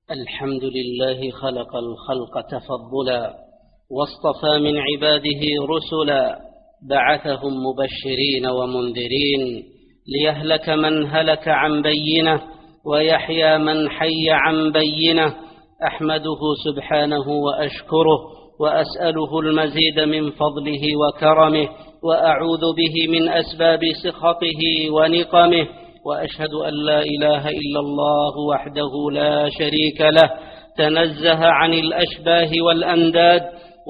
الحمد لله خلق الخلق تفضلا واصطفى من عباده رسلا بعثهم مبشرين ومنذرين ليهلك من هلك عن بينه ويحيى من حي عن بينه. أحمده سبحانه وأشكره وأسأله المزيد من فضله وكرمه وأعوذ به من أسباب سخطه ونقمه، وأشهد أن لا إله إلا الله وحده لا شريك له تنزه عن الأشباه والأنداد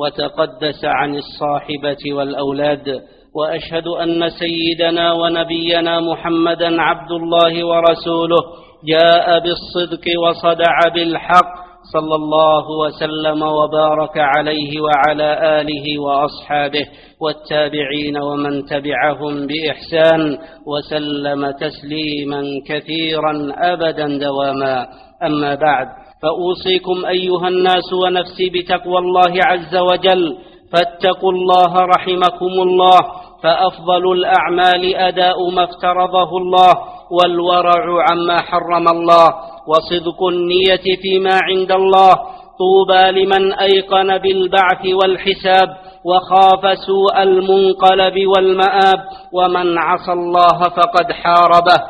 وتقدس عن الصاحبة والأولاد، وأشهد أن سيدنا ونبينا محمدا عبد الله ورسوله جاء بالصدق وصدع بالحق صلى الله وسلم وبارك عليه وعلى آله وأصحابه والتابعين ومن تبعهم بإحسان وسلم تسليما كثيرا أبدا دواما. أما بعد، فأوصيكم أيها الناس ونفسي بتقوى الله عز وجل، فاتقوا الله رحمكم الله، فأفضل الأعمال أداء ما افترضه الله والورع عما حرم الله وصدق النية فيما عند الله. طوبى لمن أيقن بالبعث والحساب وخاف سوء المنقلب والمآب، ومن عصى الله فقد حاربه،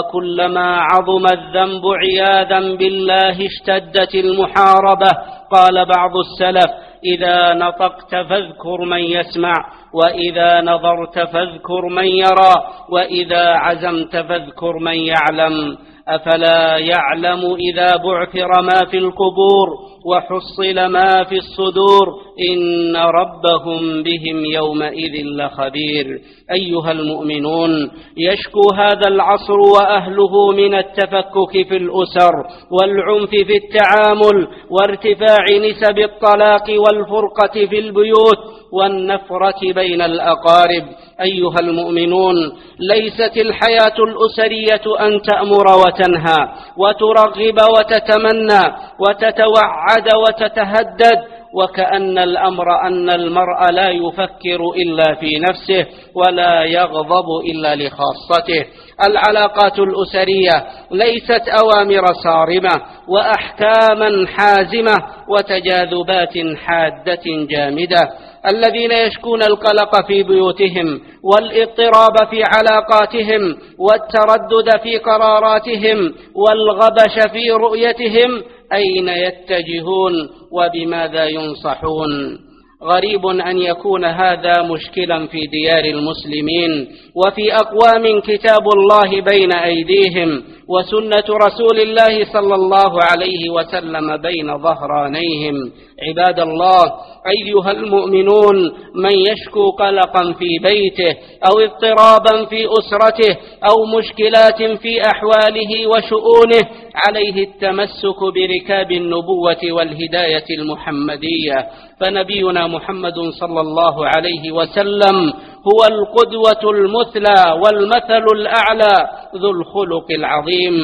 وكلما عظم الذنب عياذا بالله اشتدت المحاربة. قال بعض السلف: إذا نطقت فاذكر من يسمع، وإذا نظرت فاذكر من يرى، وإذا عزمت فاذكر من يعلم. أفلا يعلم إذا بعثر ما في القبور وحصل ما في الصدور إن ربهم بهم يومئذ لخبير. أيها المؤمنون، يشكو هذا العصر وأهله من التفكك في الأسر والعنف في التعامل وارتفاع نسب الطلاق والفرقة في البيوت والنفرة بين الأقارب. أيها المؤمنون، ليست الحياة الأسرية أن تأمر وتنهى وترغب وتتمنى وتتوعد وتتهدد، وكأن الأمر أن المرء لا يفكر إلا في نفسه ولا يغضب إلا لخاصته. العلاقات الأسرية ليست أوامر صارمة وأحكاما حازمة وتجاذبات حادة جامدة. الذين يشكون القلق في بيوتهم والاضطراب في علاقاتهم والتردد في قراراتهم والغبش في رؤيتهم أين يتجهون وبماذا ينصحون؟ غريب أن يكون هذا مشكلا في ديار المسلمين وفي أقوام كتاب الله بين أيديهم وسنة رسول الله صلى الله عليه وسلم بين ظهرانيهم. عباد الله، أيها المؤمنون، من يشكو قلقا في بيته أو اضطرابا في أسرته أو مشكلات في أحواله وشؤونه عليه التمسك بركاب النبوة والهداية المحمدية، فنبينا محمد صلى الله عليه وسلم هو القدوة المثلى والمثل الأعلى ذو الخلق العظيم.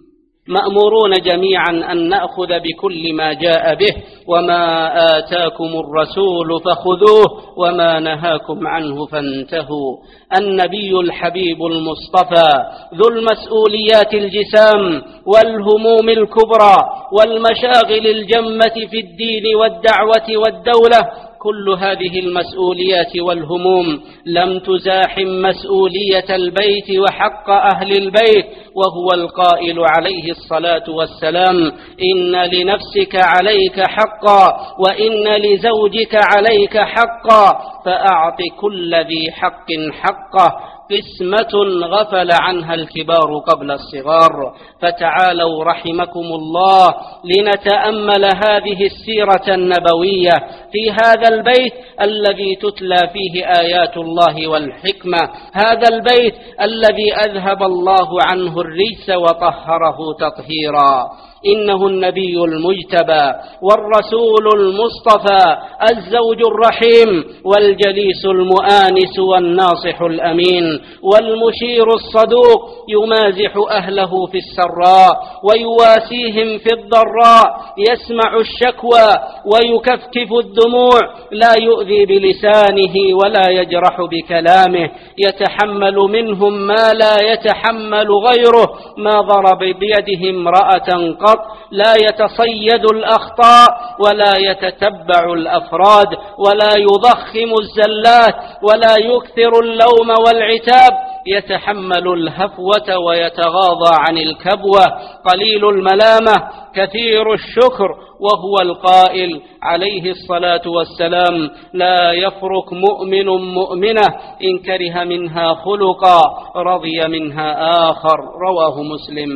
مأمورون جميعا أن نأخذ بكل ما جاء به، وما آتاكم الرسول فخذوه وما نهاكم عنه فانتهوا. النبي الحبيب المصطفى ذو المسؤوليات الجسام والهموم الكبرى والمشاغل الجمة في الدين والدعوة والدولة. كل هذه المسؤوليات والهموم لم تزاحم مسؤولية البيت وحق أهل البيت، وهو القائل عليه الصلاة والسلام: إن لنفسك عليك حقا وإن لزوجك عليك حقا فأعط كل ذي حق حقه. قسمة غفل عنها الكبار قبل الصغار. فتعالوا رحمكم الله لنتأمل هذه السيرة النبوية في هذا البيت الذي تتلى فيه آيات الله والحكمة، هذا البيت الذي أذهب الله عنه الرجس وطهره تطهيرا. إنه النبي المجتبى والرسول المصطفى، الزوج الرحيم والجليس المؤانس والناصح الأمين والمشير الصدوق، يمازح أهله في السراء ويواسيهم في الضراء، يسمع الشكوى ويكفكف الدموع، لا يؤذي بلسانه ولا يجرح بكلامه، يتحمل منهم ما لا يتحمل غيره، ما ضرب بيده امرأة قط لا يتصيد الأخطاء ولا يتتبع الأفراد ولا يضخم الزلات ولا يكثر اللوم والعتاب، يتحمل الهفوة ويتغاضى عن الكبوة، قليل الملامة كثير الشكر، وهو القائل عليه الصلاة والسلام: لا يفرق مؤمن مؤمنة إن كره منها خلقا رضي منها آخر. رواه مسلم.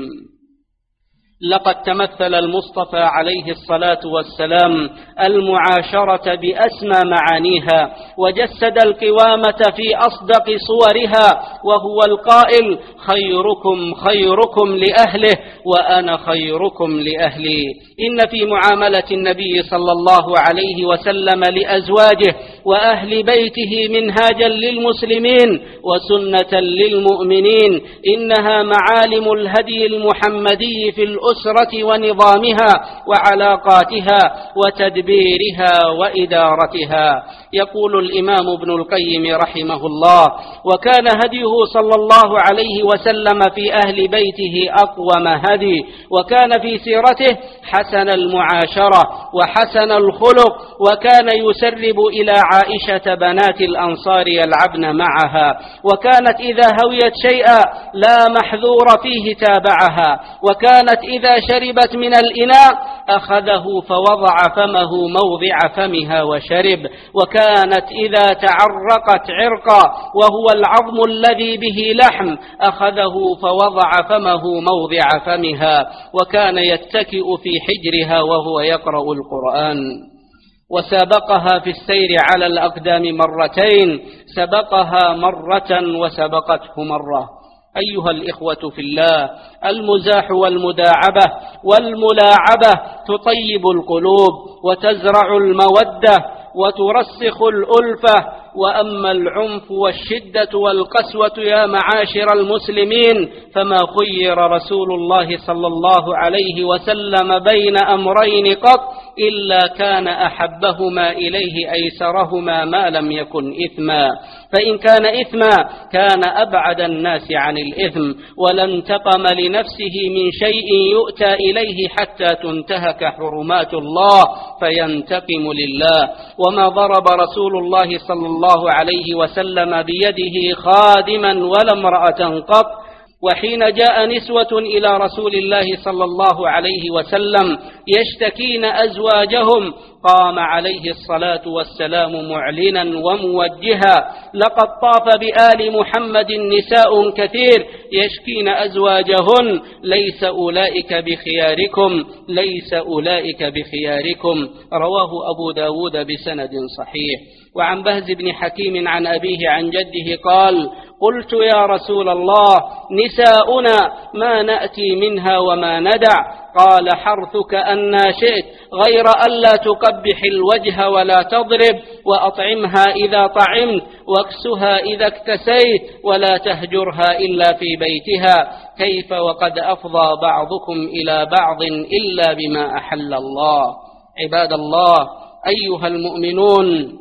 لقد تمثل المصطفى عليه الصلاة والسلام المعاشرة بأسمى معانيها، وجسد القوامة في أصدق صورها، وهو القائل: خيركم خيركم لأهله وأنا خيركم لأهلي. إن في معاملة النبي صلى الله عليه وسلم لأزواجه وأهل بيته منهاجا للمسلمين وسنة للمؤمنين، إنها معالم الهدي المحمدي في الأسرة ونظامها وعلاقاتها وتدبيرها وإدارتها. يقول الإمام ابن القيم رحمه الله: وكان هديه صلى الله عليه وسلم في أهل بيته أقوم هدي، وكان في سيرته حسن المعاشرة وحسن الخلق، وكان يسرب إلى عائشة بنات الأنصار يلعبن معها، وكانت إذا هويت شيئا لا محذور فيه تابعها، وكانت إذا شربت من الإناء أخذه فوضع فمه موضع فمها وشرب، وكانت إذا تعرقت عرقا وهو العظم الذي به لحم أخذه فوضع فمه موضع فمها، وكان يتكئ في حجرها وهو يقرأ القرآن. وسابقها في السير على الأقدام مرتين، سبقها مرة وسبقته مرة. أيها الإخوة في الله، المزاح والمداعبة والملاعبة تطيب القلوب وتزرع المودة وترسخ الألفة، وأما العنف والشدة والقسوة يا معاشر المسلمين فما خير رسول الله صلى الله عليه وسلم بين أمرين قط إلا كان أحبهما إليه أيسرهما ما لم يكن إثما، فإن كان إثما كان أبعد الناس عن الإثم، ولا انتقم لنفسه من شيء يؤتى إليه حتى تنتهك حرمات الله فينتقم لله. وما ضرب رسول الله صلى الله عليه وسلم بيده خادما ولا امرأة قط. وحين جاء نسوة إلى رسول الله صلى الله عليه وسلم يشتكين أزواجهم قام عليه الصلاة والسلام معلنا وموجها: لقد طاف بآل محمد نساء كثير يشكين أزواجهن، ليس أولئك بخياركم، ليس أولئك بخياركم. رواه أبو داود بسند صحيح. وعن بهز بن حكيم عن أبيه عن جده قال: قلت يا رسول الله نساؤنا ما نأتي منها وما ندع؟ قال: حرثك أن شئت، غير ألا تقبح الوجه ولا تضرب، وأطعمها إذا طعمت، واكسها إذا اكتسيت، ولا تهجرها إلا في بيتها، كيف وقد أفضى بعضكم إلى بعض إلا بما أحل الله. عباد الله، أيها المؤمنون،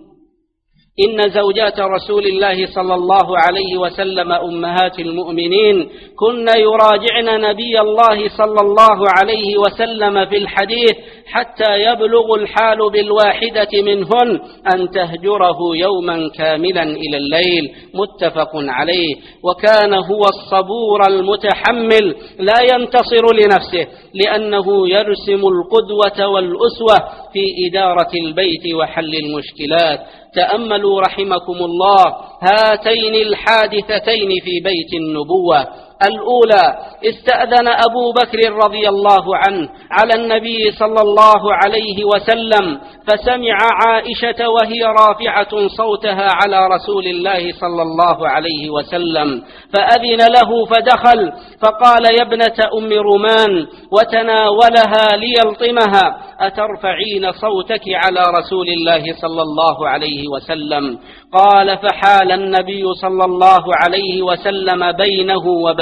إن زوجات رسول الله صلى الله عليه وسلم أمهات المؤمنين كن يراجعن نبي الله صلى الله عليه وسلم في الحديث حتى يبلغ الحال بالواحدة منهن أن تهجره يوما كاملا إلى الليل، متفق عليه. وكان هو الصبور المتحمل لا ينتصر لنفسه، لأنه يرسم القدوة والأسوة في إدارة البيت وحل المشكلات. تأملوا رحمكم الله هاتين الحادثتين في بيت النبوة. الأولى: استأذن أبو بكر رضي الله عنه على النبي صلى الله عليه وسلم فسمع عائشة وهي رافعة صوتها على رسول الله صلى الله عليه وسلم، فأذن له فدخل فقال: يا ابنة أم رومان، وتناولها ليلطمها: أترفعين صوتك على رسول الله صلى الله عليه وسلم؟ قال: فحال النبي صلى الله عليه وسلم بينه وبين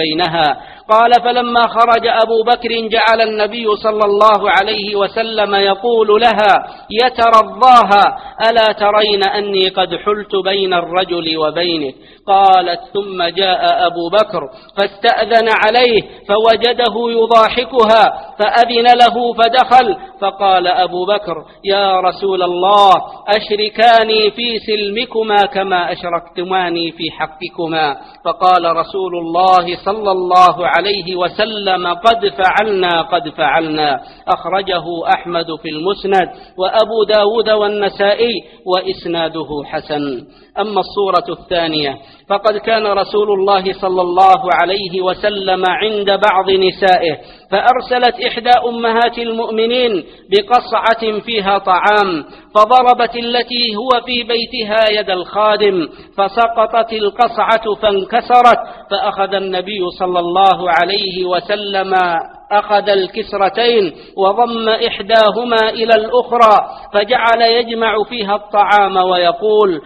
بينها. قال: فلما خرج أبو بكر جعل النبي صلى الله عليه وسلم يقول لها يترضاها: ألا ترين أني قد حلت بين الرجل وبينك؟ قالت: ثم جاء أبو بكر فاستأذن عليه فوجده يضاحكها فأذن له فدخل، فقال أبو بكر: يا رسول الله، أشركاني في سلمكما كما أشركتماني في حقكما. فقال رسول الله صلى الله عليه وسلم: قد فعلنا. أخرجه أحمد في المسند وأبو داود والنسائي وإسناده حسن. أما الصورة الثانية فقد كان رسول الله صلى الله عليه وسلم عند بعض نسائه فأرسلت إحدى أمهات المؤمنين بقصعة فيها طعام، فضربت التي هو في بيتها يد الخادم فسقطت القصعة فانكسرت، فأخذ النبي صلى الله عليه وسلم الكسرتين وضم إحداهما إلى الأخرى فجعل يجمع فيها الطعام ويقول: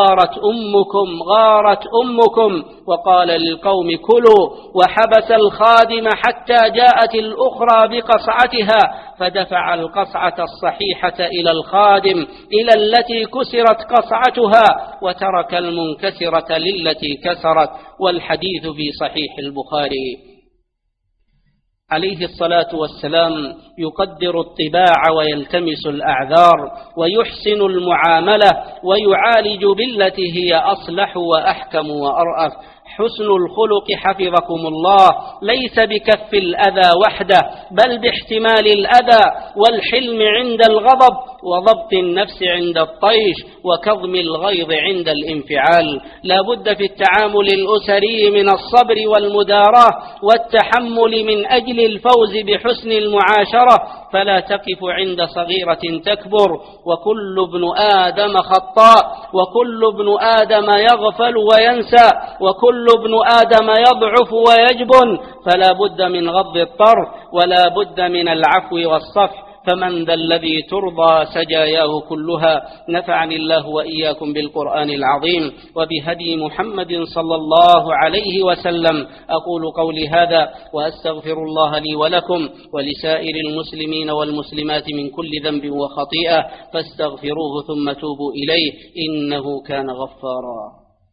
غارت أمكم، وقال للقوم: كلوا، وحبس الخادم حتى جاءت الأخرى بقصعتها فدفع القصعة الصحيحة إلى الخادم إلى التي كسرت قصعتها وترك المنكسرة للتي كسرت. والحديث في صحيح البخاري. عليه الصلاة والسلام يقدر الطباع ويلتمس الأعذار ويحسن المعاملة ويعالج بالتي هي أصلح وأحكم وأرأف. حسن الخلق حفظكم الله ليس بكف الأذى وحده، بل باحتمال الأذى والحلم عند الغضب وضبط النفس عند الطيش وكظم الغيظ عند الانفعال. لا بد في التعامل الأسري من الصبر والمداراة والتحمل من أجل الفوز بحسن المعاشرة، فلا تقف عند صغيرة تكبر. وكل ابن آدم خطاء، وكل ابن آدم يغفل وينسى، وكل ابن آدم يضعف ويجبن، فلا بد من غض الطرف ولا بد من العفو والصفح. فمن ذا الذي ترضى سجاياه كلها. نفعني الله وإياكم بالقرآن العظيم وبهدي محمد صلى الله عليه وسلم. أقول قولي هذا وأستغفر الله لي ولكم ولسائر المسلمين والمسلمات من كل ذنب وخطيئة، فاستغفروه ثم توبوا إليه إنه كان غفارا.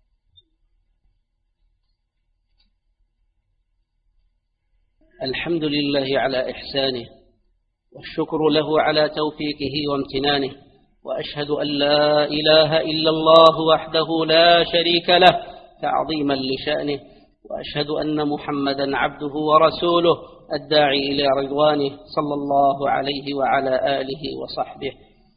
الحمد لله على إحسانه، والشكر له على توفيقه وامتنانه، وأشهد أن لا إله إلا الله وحده لا شريك له تعظيما لشأنه، وأشهد أن محمدا عبده ورسوله الداعي إلى رضوانه صلى الله عليه وعلى آله وصحبه.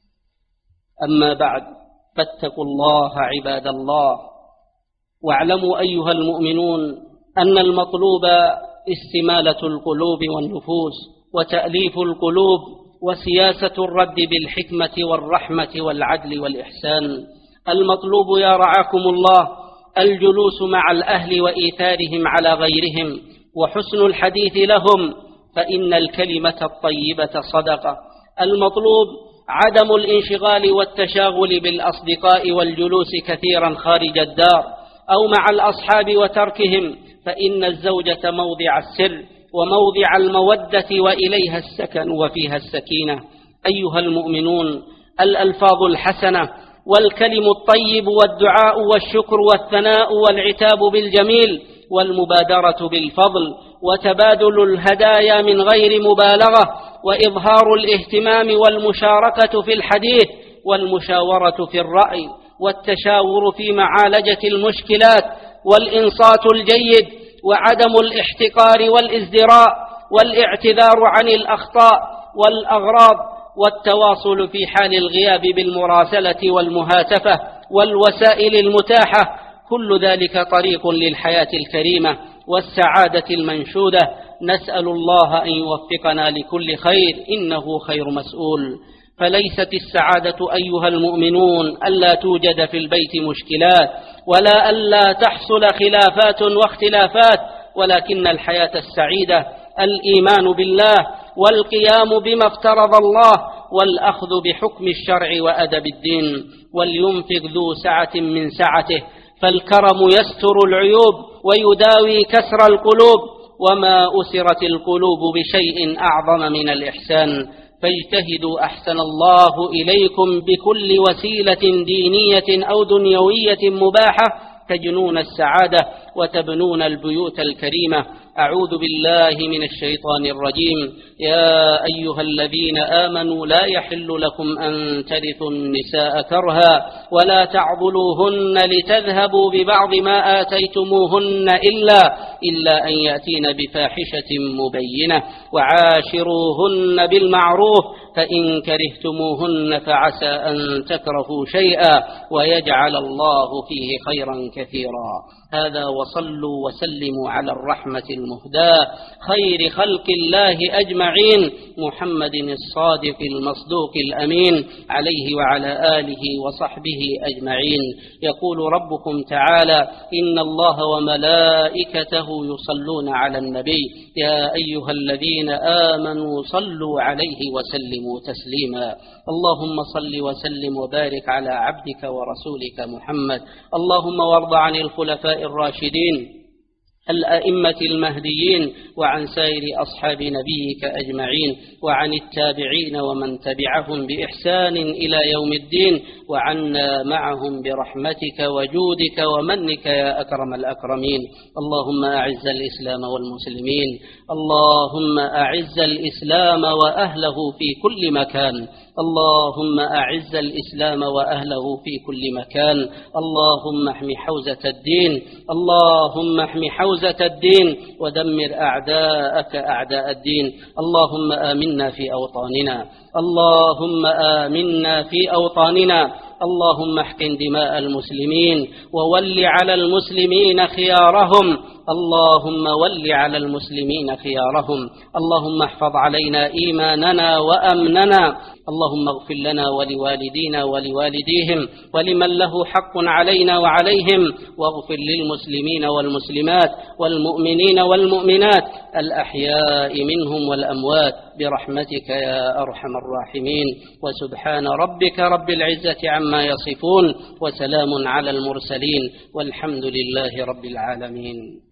أما بعد، فاتقوا الله عباد الله، واعلموا أيها المؤمنون أن المطلوب استمالة القلوب والنفوس وتأليف القلوب وسياسة الرد بالحكمة والرحمة والعدل والإحسان. المطلوب يا رعاكم الله الجلوس مع الأهل وإيثارهم على غيرهم وحسن الحديث لهم، فإن الكلمة الطيبة صدقة. المطلوب عدم الانشغال والتشاغل بالأصدقاء والجلوس كثيرا خارج الدار أو مع الأصحاب وتركهم، فإن الزوجة موضع السر وموضع المودة وإليها السكن وفيها السكينة. أيها المؤمنون، الألفاظ الحسنة والكلم الطيب والدعاء والشكر والثناء والعتاب بالجميل والمبادرة بالفضل وتبادل الهدايا من غير مبالغة وإظهار الاهتمام والمشاركة في الحديث والمشاورة في الرأي والتشاور في معالجة المشكلات والإنصات الجيد وعدم الاحتقار والازدراء والاعتذار عن الأخطاء والأغراض والتواصل في حال الغياب بالمراسلة والمهاتفة والوسائل المتاحة، كل ذلك طريق للحياة الكريمة والسعادة المنشودة. نسأل الله أن يوفقنا لكل خير إنه خير مسؤول. فليست السعادة أيها المؤمنون ألا توجد في البيت مشكلات ولا ألا تحصل خلافات واختلافات، ولكن الحياة السعيدة الإيمان بالله والقيام بما افترض الله والأخذ بحكم الشرع وأدب الدين. ولينفق ذو سعة من سعته، فالكرم يستر العيوب ويداوي كسر القلوب، وما أسرت القلوب بشيء أعظم من الإحسان. فاجتهدوا أحسن الله إليكم بكل وسيلة دينية أو دنيوية مباحة تجنون السعادة وتبنون البيوت الكريمة. أعوذ بالله من الشيطان الرجيم. يا أيها الذين آمنوا لا يحل لكم أن ترثوا النساء كرها ولا تعضلوهن لتذهبوا ببعض ما آتيتموهن إلا أن يأتين بفاحشة مبينة وعاشروهن بالمعروف، فإن كرهتموهن فعسى أن تكرهوا شيئا ويجعل الله فيه خيرا كثيرا. هذا وصلوا وسلموا على الرحمة المهداة خير خلق الله أجمعين، محمد الصادق المصدوق الأمين، عليه وعلى آله وصحبه أجمعين. يقول ربكم تعالى: إن الله وملائكته يصلون على النبي يا أيها الذين آمنوا صلوا عليه وسلموا تسليما. اللهم صل وسلم وبارك على عبدك ورسولك محمد. اللهم وارض عن الخلفاء الراشدين الأئمة المهديين وعن سائر أصحاب نبيك أجمعين، وعن التابعين ومن تبعهم بإحسان إلى يوم الدين، وعنا معهم برحمتك وجودك ومنك يا أكرم الأكرمين. اللهم أعز الإسلام والمسلمين، اللهم أعز الإسلام وأهله في كل مكان، اللهم أعز الإسلام وأهله في كل مكان. اللهم احم حوزة الدين، اللهم احم حوزة الدين ودمر أعداءك أعداء الدين. اللهم آمنا في أوطاننا، اللهم آمنا في أوطاننا. اللهم احقن دماء المسلمين وول على المسلمين خيارهم، اللهم ول على المسلمين خيارهم. اللهم احفظ علينا إيماننا وأمننا. اللهم اغفر لنا ولوالدينا ولوالديهم ولمن له حق علينا وعليهم، واغفر للمسلمين والمسلمات والمؤمنين والمؤمنات الأحياء منهم والأموات برحمتك يا أرحم الراحمين. وسبحان ربك رب العزة عما يصفون، وسلام على المرسلين، والحمد لله رب العالمين.